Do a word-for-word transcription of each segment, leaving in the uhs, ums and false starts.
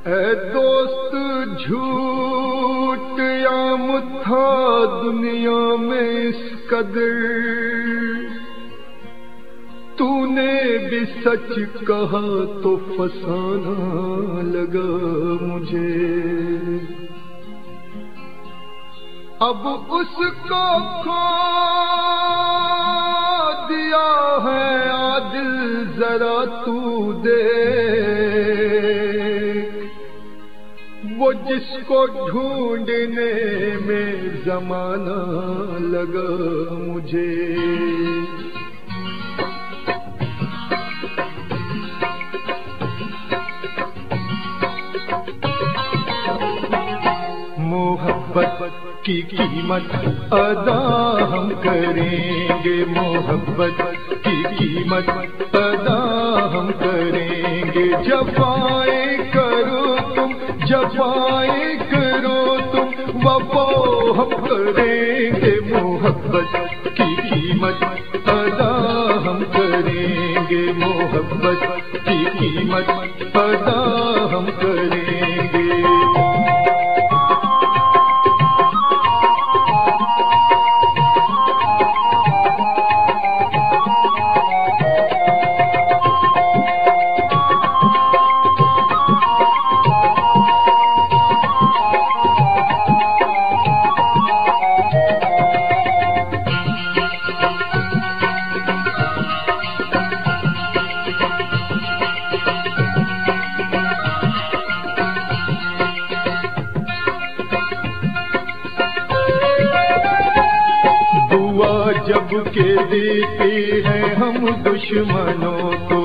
اے دوست جھوٹ عام تھا دنیا میں اس قدر، تو نے بھی سچ کہا تو فسانہ لگا مجھے۔ اب اس کو کھو دیا ہے عادل ذرا تو دیکھ، وہ جس کو ڈھونڈنے میں زمانہ لگا مجھے۔ محبت کی قیمت ادا ہم کریں گے، محبت کی قیمت ادا ہم کریں گے۔ جفائیں کرو تم، جفائیں کرو تم، وفا ہم کریں گے۔ محبت کی قیمت ادا ہم کریں گے، محبت کی قیمت ادا ہم کریں گے۔ جب کہ دیتے ہیں ہم دشمنوں کو،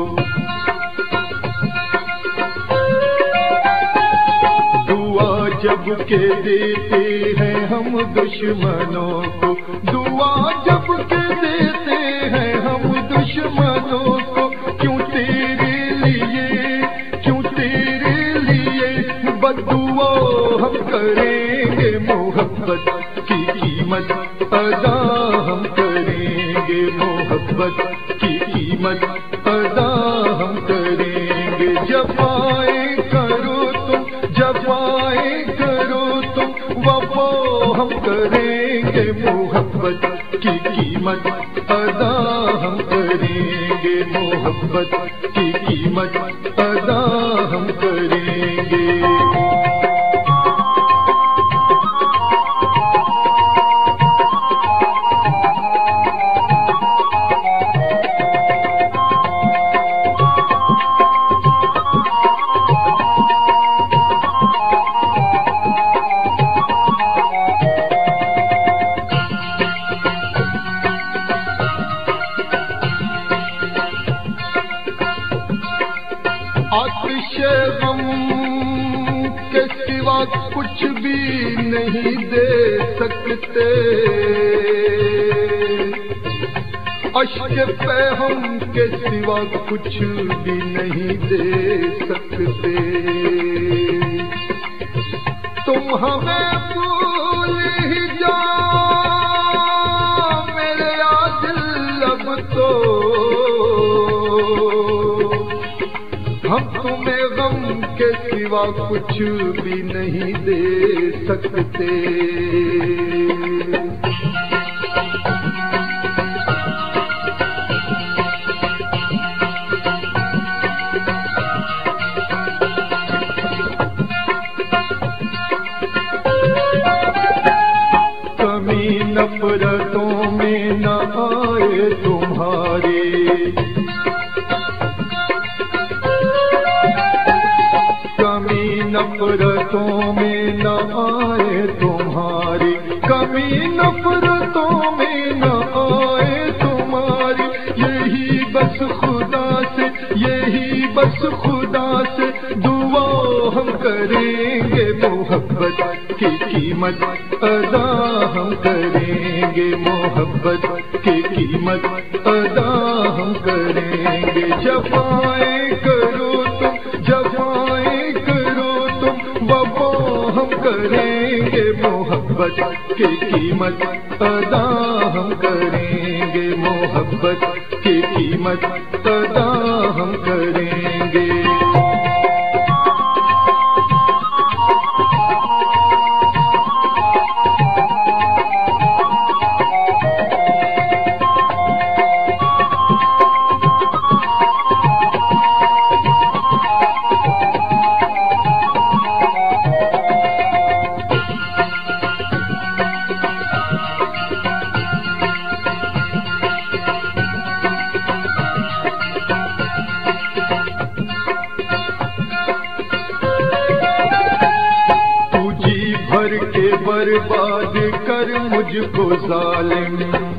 دعا جب کہ دیتے ہیں ہم دشمنوں کو، دعا جب کہ دیتے ہیں ہم دشمنوں کو، کیوں تیرے لیے کیوں تیرے لیے بددعا ہم کریں گے۔ محبت کی قیمت ادا ہم کریں گے، محبت کی قیمت ادا ہم کریں گے۔ جفائیں کرو تم، جفائیں کرو تم، وفا ہم کریں گے۔ محبت کی قیمت ادا ہم کریں گے، محبت کی قیمت ادا ہم کریں گے۔ آتش غم کے سوا کچھ بھی نہیں دے سکتے، اشک پہم کے سوا کچھ بھی نہیں دے سکتے۔ تم ہمیں بھول ہی جاؤ میرے عادل اب تو، ہم تمہیں غم کے سوا کچھ بھی نہیں دے سکتے۔ کمی نفرتوں میں نہ آئے تمہارے، کمی نفرتوں میں نہ آئے تمہاری، کمی نفرتوں میں نہ آئے تمہاری۔ یہی بس خدا سے، یہی بس خدا سے دعا ہم کریں گے۔ محبت کی قیمت ادا ہم کریں گے، محبت کی قیمت ادا ہم کریں گے۔ جفائیں کرو تم، جفائیں کرو تم، وفا ہم کریں گے۔ محبت کی قیمت ادا ہم کریں گے، محبت کی قیمت ادا ہم کریں گے۔ برباد کر مجھ کو ظالم،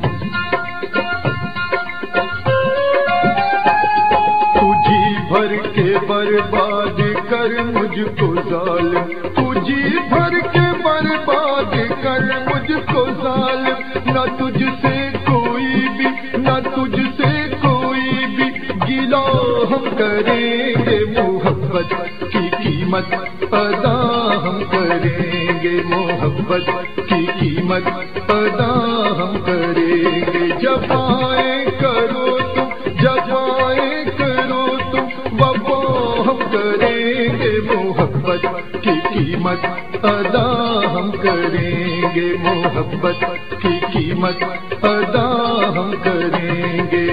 تو جی بھر کے برباد کر مجھ کو ظالم، تو جی بھر کے برباد کر مجھ کو ظالم، نہ تجھ سے کوئی بھی نہ تجھ سے کوئی بھی گلا ہم کریں گے، محبت کی قیمت ادا ہم کریں گے، محبت کی قیمت ادا ہم کریں گے، جفائیں کرو تم جفائیں کرو تم وفا ہم کریں گے، محبت کی قیمت ادا ہم کریں گے، محبت کی قیمت ادا ہم کریں گے۔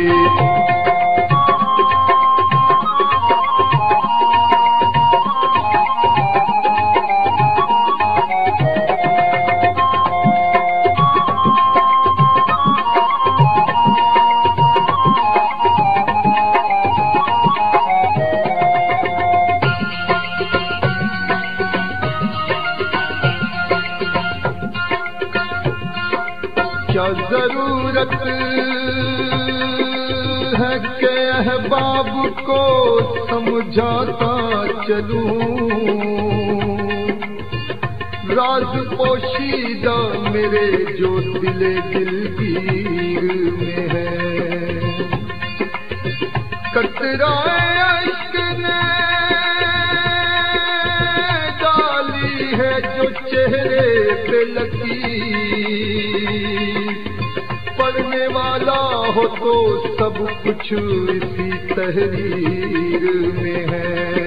کیا ضرورت ہے کہ احباب کو سمجھاتا چلوں، راز پوشیدہ میرے جو دل دلگیر میں ہے، قطرۂ اشک نے ڈالی ہے جو چہرے پہ لکیر، پڑھنے والا ہو تو سب کچھ اسی تحریر میں ہے۔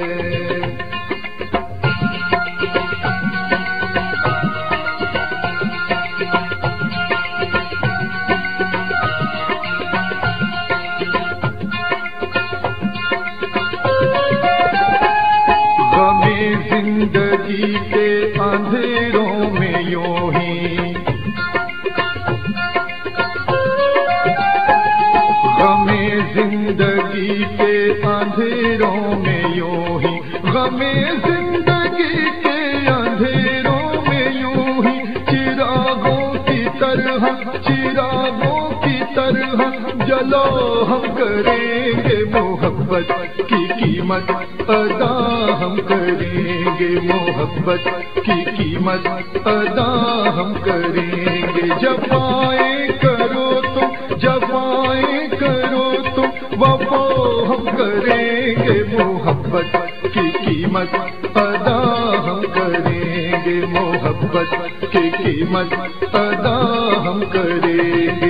غم زندگی کے اندھیروں میں یوں ہی غم زندگی کے اندھیروں میں یوں ہی غم زندگی کے اندھیروں میں یوں ہی چراغوں کی طرح چراغوں کی طرح جلو ہم کریں گے، محبت کی قیمت ادا ہم کریں گے، محبت کی قیمت ادا ہم کریں گے، جفائیں کرو تم جفائیں کرو تم وفا ہم کریں گے، محبت کی قیمت ادا ہم کریں گے، محبت کی قیمت ادا ہم کریں گے۔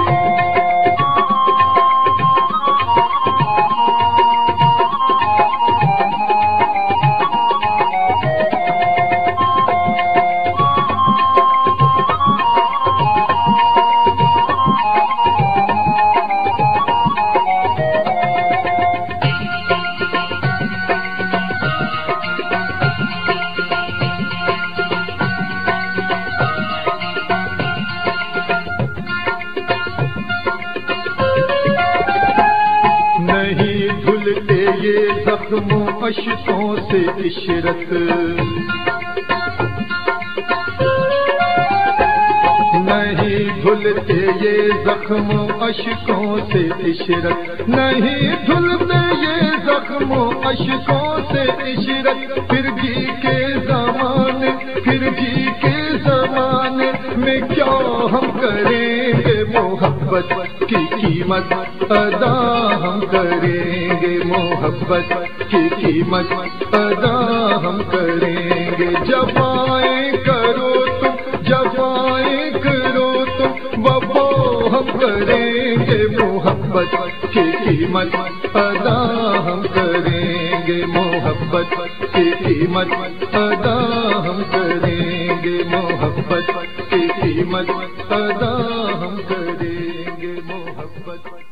نہیں دھلتے یہ زخم و اشکوں سے عشرت، نہیں دھلتے یہ زخم و اشکوں سے عشرت، نہیں دھلتے یہ زخم و اشکوں سے عشرت، پھر جی کے زمانے پھر جی کے زمانے میں کیا ہم کریں گے، محبت کی قیمت ادا ہم کریں گے، محبت کی قیمت ادا ہم کریں گے، جفائیں کرو تم جفائیں کرو تم وفا ہم کریں گے، محبت کی قیمت ادا ہم کریں گے، محبت کی قیمت ادا ہم کریں گے، محبت کی قیمت ادا ہم کریں گے، محبت